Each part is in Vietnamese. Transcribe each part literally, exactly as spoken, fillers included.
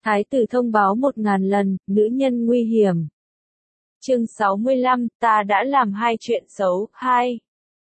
Thái tử thông báo một ngàn lần, nữ nhân nguy hiểm. Chương sáu mươi lăm, ta đã làm hai chuyện xấu, hai.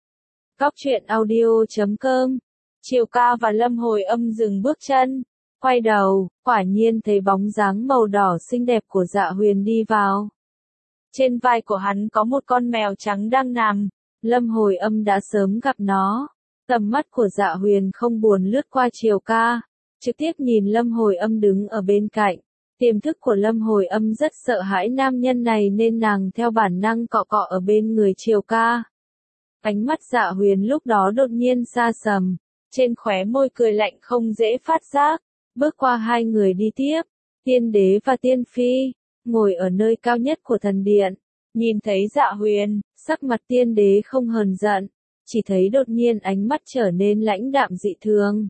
Cóc truyện audio chấm com. Triều Ca và Lâm Hồi Âm dừng bước chân, quay đầu, quả nhiên thấy bóng dáng màu đỏ xinh đẹp của Dạ Huyền đi vào. Trên vai của hắn có một con mèo trắng đang nằm, Lâm Hồi Âm đã sớm gặp nó. Tầm mắt của Dạ Huyền không buồn lướt qua Triều Ca, trực tiếp nhìn Lâm Hồi Âm đứng ở bên cạnh. Tiềm thức của Lâm Hồi Âm rất sợ hãi nam nhân này nên nàng theo bản năng cọ cọ ở bên người Triều Ca. Ánh mắt Dạ Huyền lúc đó đột nhiên xa sầm, trên khóe môi cười lạnh không dễ phát giác, bước qua hai người đi tiếp, Tiên Đế và Tiên Phi, ngồi ở nơi cao nhất của thần điện, nhìn thấy Dạ Huyền, sắc mặt Tiên Đế không hờn giận, chỉ thấy đột nhiên ánh mắt trở nên lãnh đạm dị thường.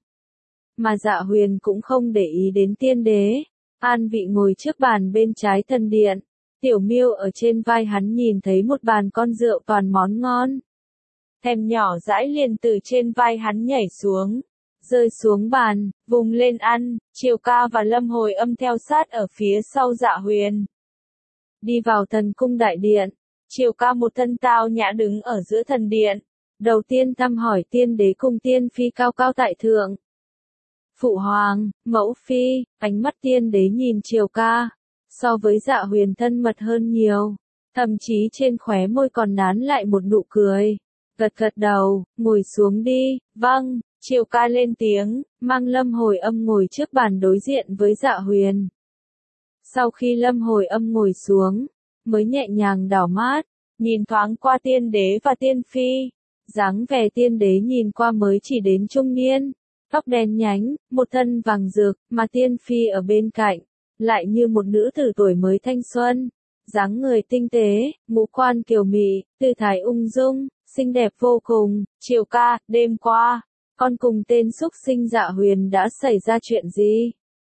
Mà Dạ Huyền cũng không để ý đến Tiên Đế, an vị ngồi trước bàn bên trái thần điện, Tiểu Miêu ở trên vai hắn nhìn thấy một bàn con rượu toàn món ngon. Thèm nhỏ dãi liền từ trên vai hắn nhảy xuống, rơi xuống bàn, vùng lên ăn. Triều Ca và Lâm Hồi Âm theo sát ở phía sau Dạ Huyền. Đi vào thần cung đại điện, Triều Ca một thân tao nhã đứng ở giữa thần điện, đầu tiên thăm hỏi Tiên Đế cùng Tiên Phi cao cao tại thượng. Phụ hoàng, mẫu phi, ánh mắt Tiên Đế nhìn Triều Ca, so với Dạ Huyền thân mật hơn nhiều, thậm chí trên khóe môi còn nán lại một nụ cười. Gật gật đầu, ngồi xuống đi. Vâng. Triều Ca lên tiếng, mang Lâm Hồi Âm ngồi trước bàn đối diện với Dạ Huyền. Sau khi Lâm Hồi Âm ngồi xuống, mới nhẹ nhàng đảo mắt, nhìn thoáng qua Tiên Đế và Tiên Phi. Dáng vẻ Tiên Đế nhìn qua mới chỉ đến trung niên, tóc đen nhánh, một thân vàng rực, mà Tiên Phi ở bên cạnh, lại như một nữ tử tuổi mới thanh xuân. Dáng người tinh tế, ngũ quan kiều mị, tư thái ung dung, xinh đẹp vô cùng. Triều Ca, đêm qua, con cùng tên xúc sinh Dạ Huyền đã xảy ra chuyện gì?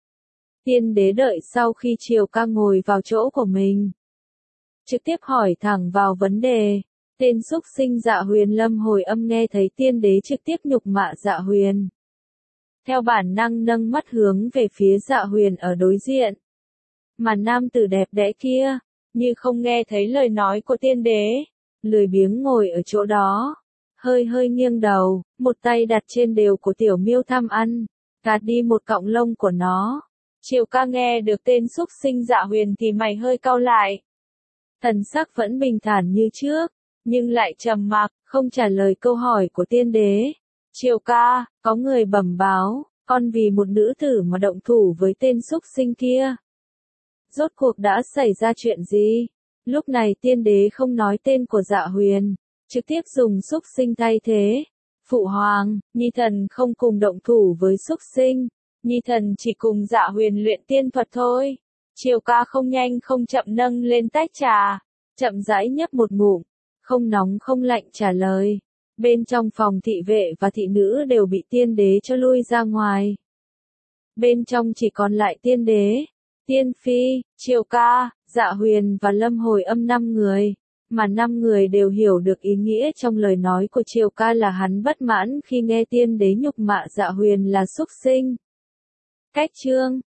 Tiên Đế đợi sau khi Triều Ca ngồi vào chỗ của mình, trực tiếp hỏi thẳng vào vấn đề. Tên xúc sinh Dạ Huyền. Lâm Hồi Âm nghe thấy Tiên Đế trực tiếp nhục mạ Dạ Huyền, theo bản năng nâng mắt hướng về phía Dạ Huyền ở đối diện. Mà nam tử đẹp đẽ kia, như không nghe thấy lời nói của Tiên Đế, lười biếng ngồi ở chỗ đó, hơi hơi nghiêng đầu, một tay đặt trên đều của Tiểu Miêu tham ăn, gạt đi một cọng lông của nó. Triều Ca nghe được tên xúc sinh Dạ Huyền thì mày hơi cau lại. Thần sắc vẫn bình thản như trước, nhưng lại trầm mặc, không trả lời câu hỏi của Tiên Đế. Triều Ca, có người bẩm báo, con vì một nữ tử mà động thủ với tên xúc sinh kia. Rốt cuộc đã xảy ra chuyện gì? Lúc này Tiên Đế không nói tên của Dạ Huyền, trực tiếp dùng xúc sinh thay thế. Phụ hoàng, Nhi thần không cùng động thủ với xúc sinh, Nhi thần chỉ cùng Dạ Huyền luyện tiên thuật thôi. Triều Ca không nhanh không chậm nâng lên tách trà, chậm rãi nhấp một ngụm, không nóng không lạnh trả lời. Bên trong phòng thị vệ và thị nữ đều bị Tiên Đế cho lui ra ngoài. Bên trong chỉ còn lại Tiên Đế, Tiên Phi, Triều Ca, Dạ Huyền và Lâm Hồi Âm năm người, mà năm người đều hiểu được ý nghĩa trong lời nói của Triều Ca là hắn bất mãn khi nghe Tiên Đế nhục mạ Dạ Huyền là xúc sinh. Cách chương